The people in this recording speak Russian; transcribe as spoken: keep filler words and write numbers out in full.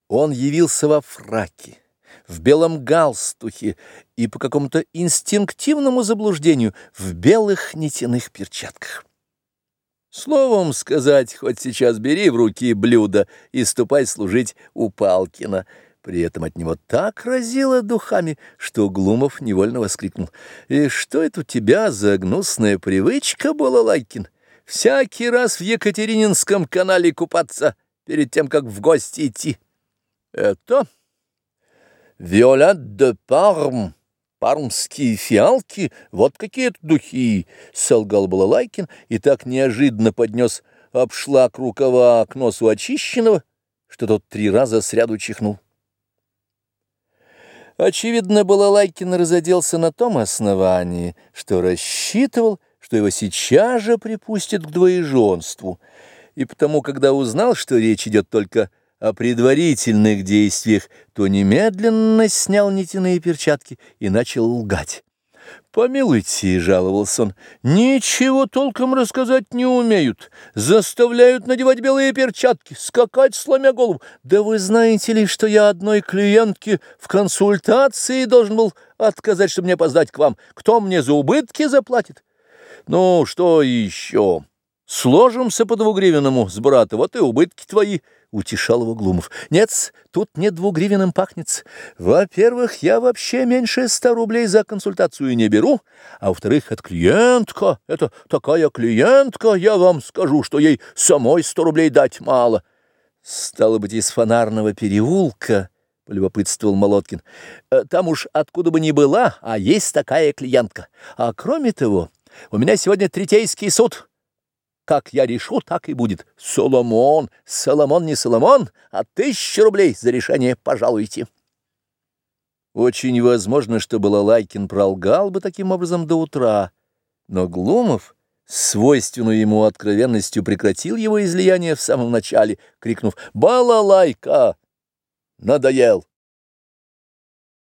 Он явился во фраке, в белом галстухе и по какому-то инстинктивному заблуждению в белых нитяных перчатках. Словом сказать, хоть сейчас бери в руки блюдо и ступай служить у Палкина. При этом от него так разило духами, что Глумов невольно воскликнул: «И что это у тебя за гнусная привычка, Балалайкин? Всякий раз в Екатерининском канале купаться перед тем, как в гости идти?» «Это Виолет де Парм, пармские фиалки, вот какие-то духи», — солгал Балалайкин и так неожиданно поднес обшлаг рукава к носу очищенного, что тот три раза сряду чихнул. Очевидно, Балалайкин разоделся на том основании, что рассчитывал, что его сейчас же припустят к двоеженству, и потому, когда узнал, что речь идет только о предварительных действиях, то немедленно снял нитяные перчатки и начал лгать. «Помилуйте», — жаловался он, — «ничего толком рассказать не умеют, заставляют надевать белые перчатки, скакать, сломя голову. Да вы знаете ли, что я одной клиентке в консультации должен был отказать, чтобы не опоздать к вам? Кто мне за убытки заплатит? Ну, что еще? Сложимся по двугривенному с брата, вот и убытки твои», — утешал его Глумов. «Нет, тут не двугривенным пахнется. Во-первых, я вообще меньше ста рублей за консультацию не беру, а во-вторых, это клиентка, это такая клиентка, я вам скажу, что ей самой сто рублей дать мало». «Стало быть, из Фонарного переулка», — полюбопытствовал Молоткин. «Там уж откуда бы ни была, а есть такая клиентка. А кроме того, у меня сегодня третейский суд. Как я решу, так и будет. Соломон, Соломон не Соломон, а тысяча рублей за решение пожалуйте». Очень возможно, что Балалайкин пролгал бы таким образом до утра, но Глумов, свойственную ему откровенностью, прекратил его излияние в самом начале, крикнув: «Балалайка! Надоел!»